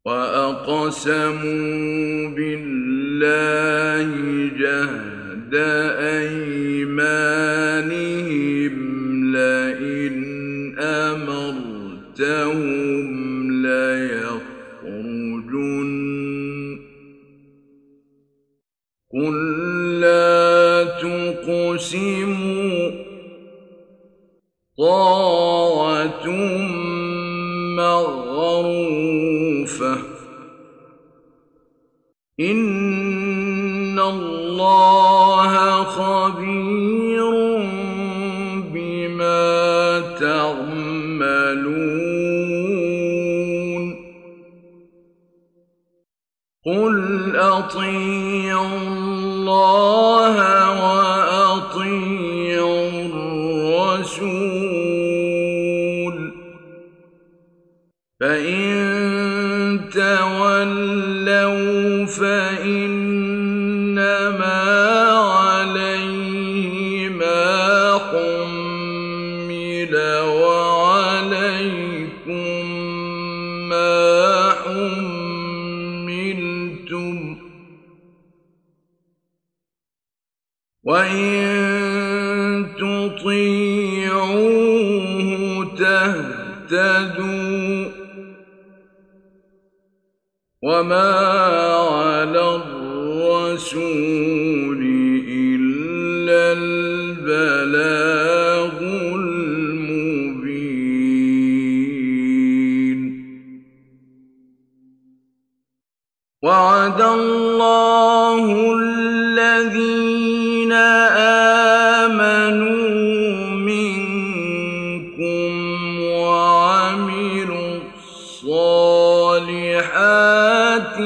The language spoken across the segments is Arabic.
وأقسموا بالله جهد أيمانهم لئن أمرتهم ليخرجن قل لا تقسموا طاعة معروفة إن الله خبير بما تعملون قل أطيعوا الله وأطيعوا الرسول فإن تولوا فإنما عليه ما حمل وعليكم ما حملتم وإن تطيعوه تهتدوا وما على الرسول إلا البلاغ المبين وعد الله الذين آمنوا منكم وعملوا الصالحات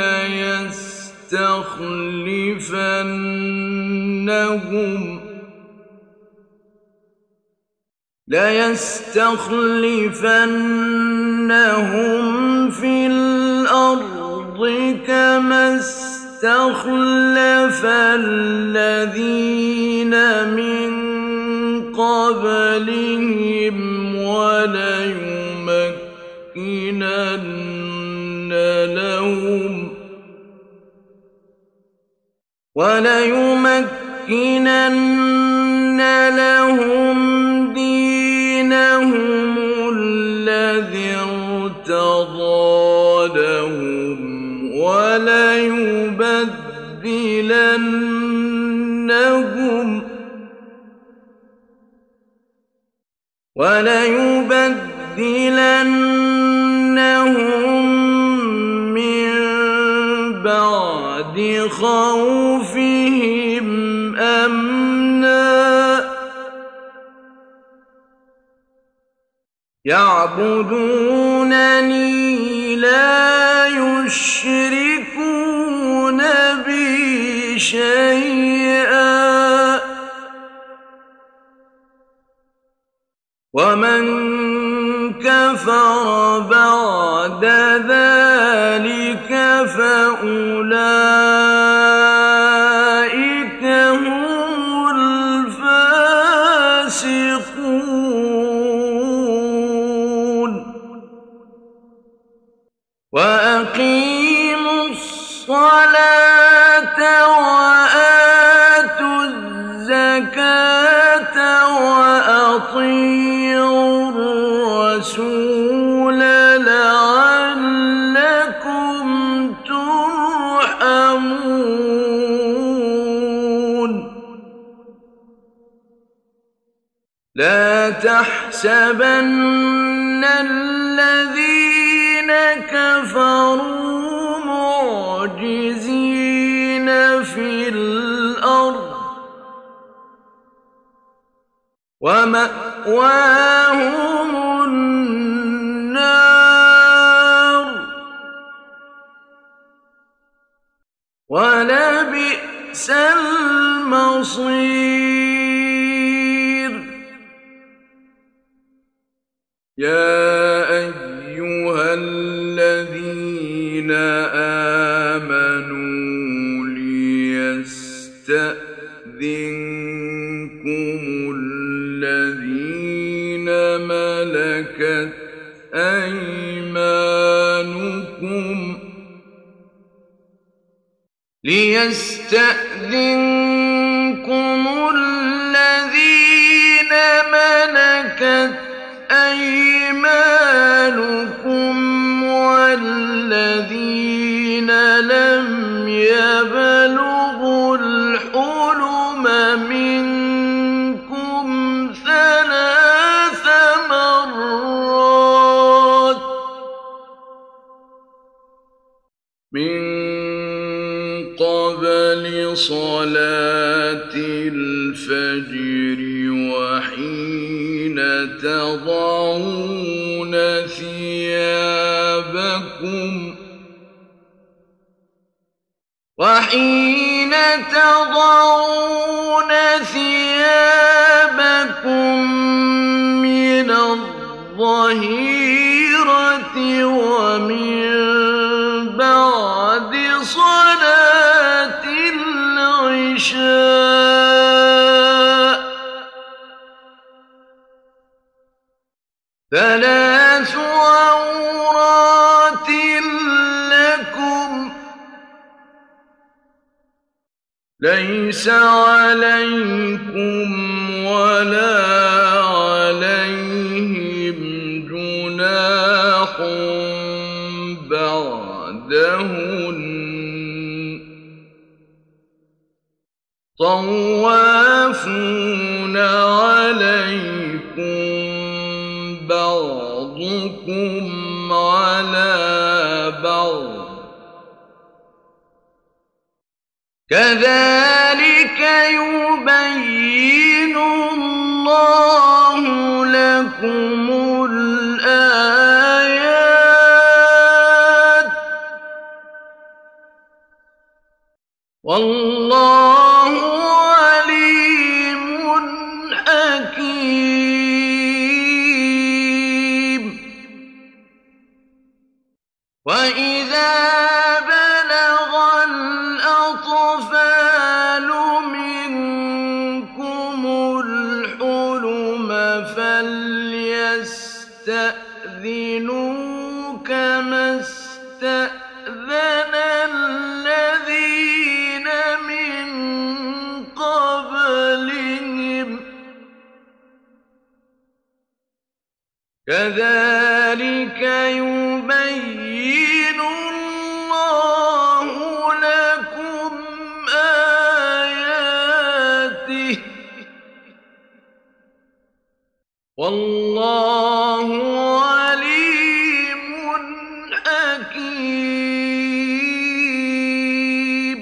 ليستخلفنهم في الأرض كما استخلف الذين من قبلهم وليمكنن لهم دينهم الذي ارتضى لهم وليبدلنهم من بعد خوفهم أمنا يعبدونني لا يشركون بي شيئا ومن كفر بعد ذلك فأولئك هم الفاسقون وأقيموا الصلاة وآتوا الزكاة وأطيعوا الرسول لعلكم ترحمون لا تحسبن الذين كفروا معجزين في الأرض ومأواهم النار ولبئس المصير يا أيها الذين آمنوا ليستأذنكم الذين ملكت أيمانكم لكم ليستأذنكم الذين ملكت أيمانكم والذين لم يبلغوا الحلم منكم ثلاث مرات من قبل صلاة الفجر وحين تضعون ثيابكم من الظهيرة ومن بعد صلاة العشاء ثلاث عورات لكم ليس عليكم ولا عليهم جناح بعدهن طوافون عليكم بعضكم على بعض كذلك يبين الله لكم الآيات والله عليم حكيم. وإذا بلغ الأطفال منكم الحلم فليستأذنوا كما استأذن الذين من قبلهم كذلك يبين الله لكم آياته والله عليم حكيم.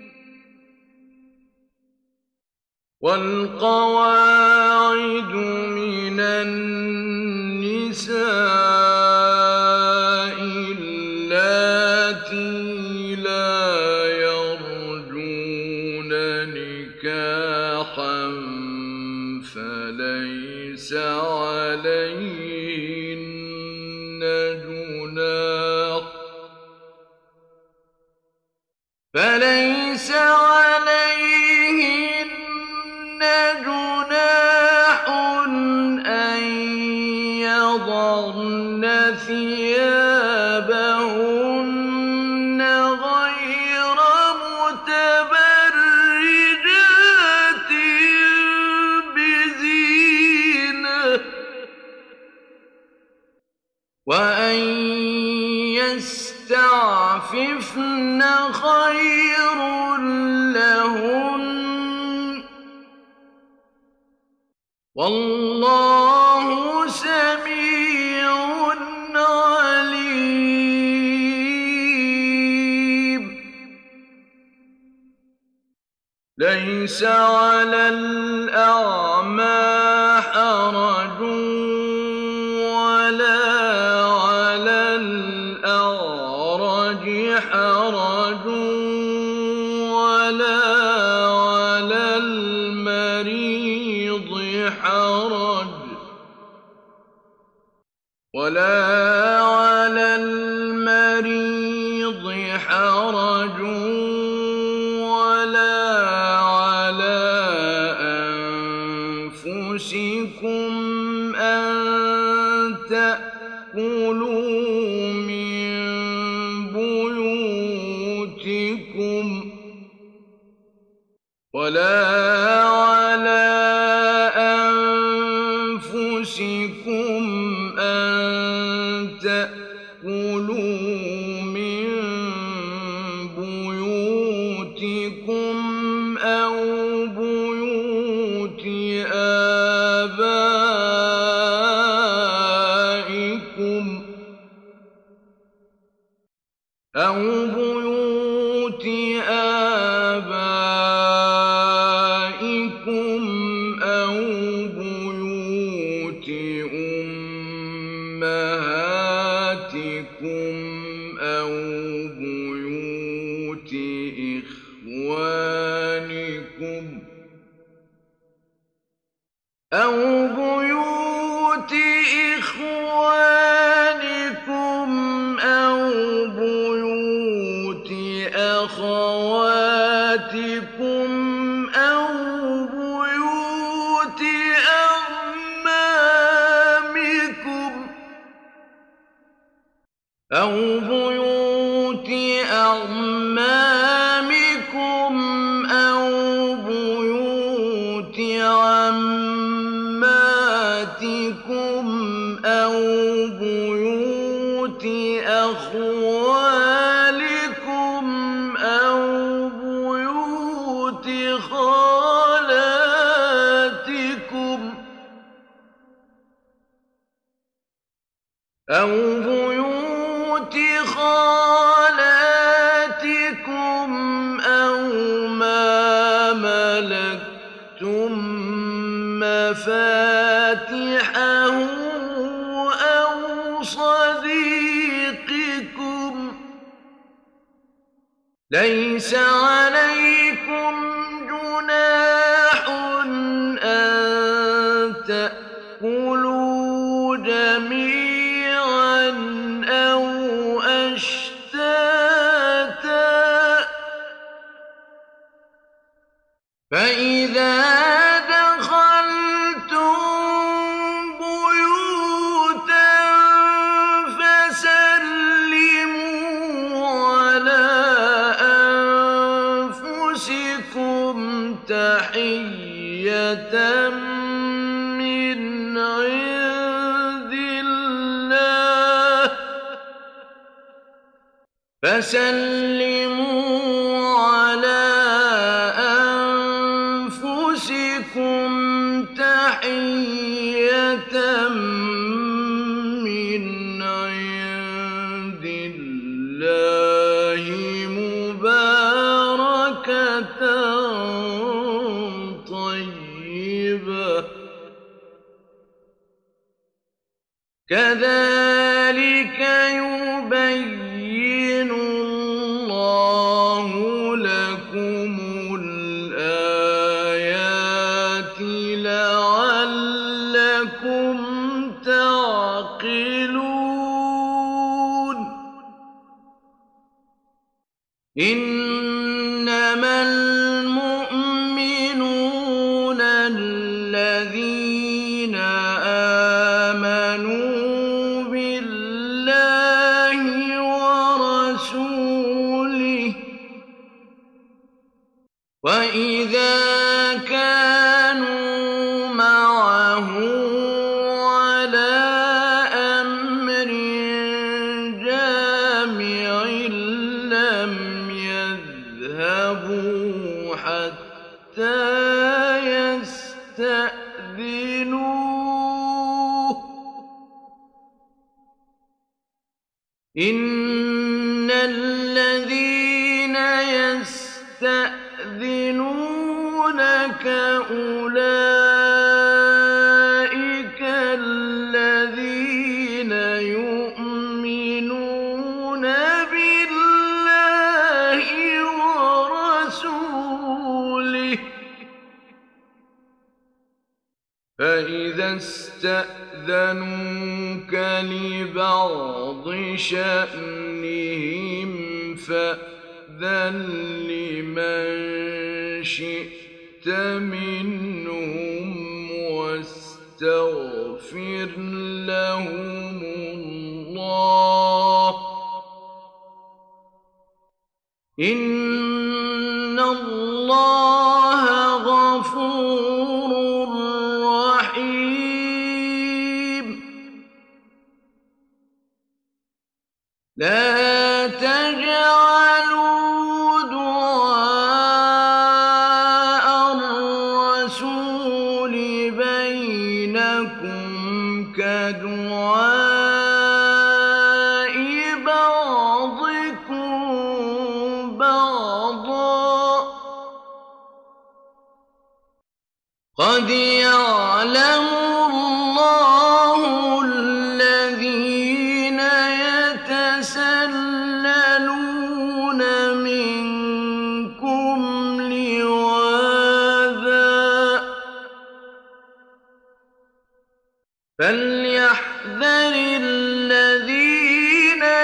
والقواعد من النساء اللاتي لا يرجون نكاحا فليس عليهن جناح أن يضعن ثيابهن غير متبرجات بزينة وأن يستعففن خير لهن والله سميع عليم. ليس على الأعمى حرج ولا على الأعرج حرج ولا على المريض حرج ولا على المريض حرج ولا على أنفسكم أن تأكلوا من ولا على أنفسكم أن تأكلوا من بيوتكم أو بيوت آبائكم أو بيوت آبائكم أو بيوت أمهاتكم أو بيوت إخوانكم أو بيوت إخوانكم أو بيوت أخواتكم أو بيوت أعمامكم أو بيوت أعمامكم أو بيوت عماتكم أو بيوت أخوالكم أو بيوت خالاتكم أو بيوت خالاتكم أو ما ملكتم مفاتحه أو صديقكم ليس عليكم جناح أن تأكلوا جميعا أو أشتاتا فإذا دخلتم بيوتا فسلموا على أنفسكم تحية من عند الله فسلموا على أنفسكم تحية من عند الله مباركة طيبة كذلك يبين الله لكم الآيات لعلكم تعقلون إنما المؤمنون الذين آمنوا بالله ورسوله وإذا كانوا معه على أمر جامع لم يذهبوا حتى يستأذنوه إن الذين يستأذنونك أولئك الذين يؤمنون بالله ورسوله فإذا استأذنوك لبعض شأنهم فأذن لمن شئت منهم واستغفر لهم الله إن الله فلا تجعلوا دعاء الرسول بينكم كدعاء بعضكم بعضا قد يعلم الله الذين يتسللون منكم لواذا فليحذر الذين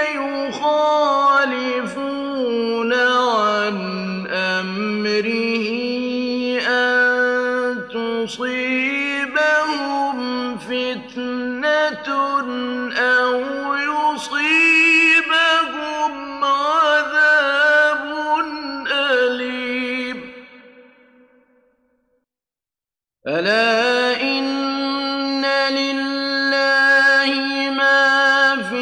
يخالفون عن أمره أن تصيبهم فتنة أو يصيبهم عذاب أليم ألا إن لله ما في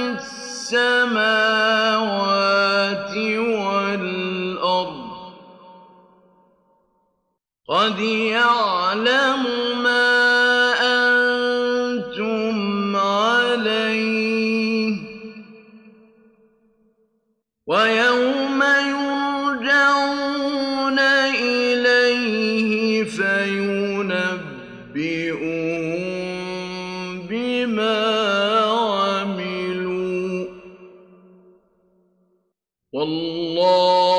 السماوات والأرض قد يعلم ما أنتم عليه ويوم يرجعون إليه فينبئهم بما عملوا والله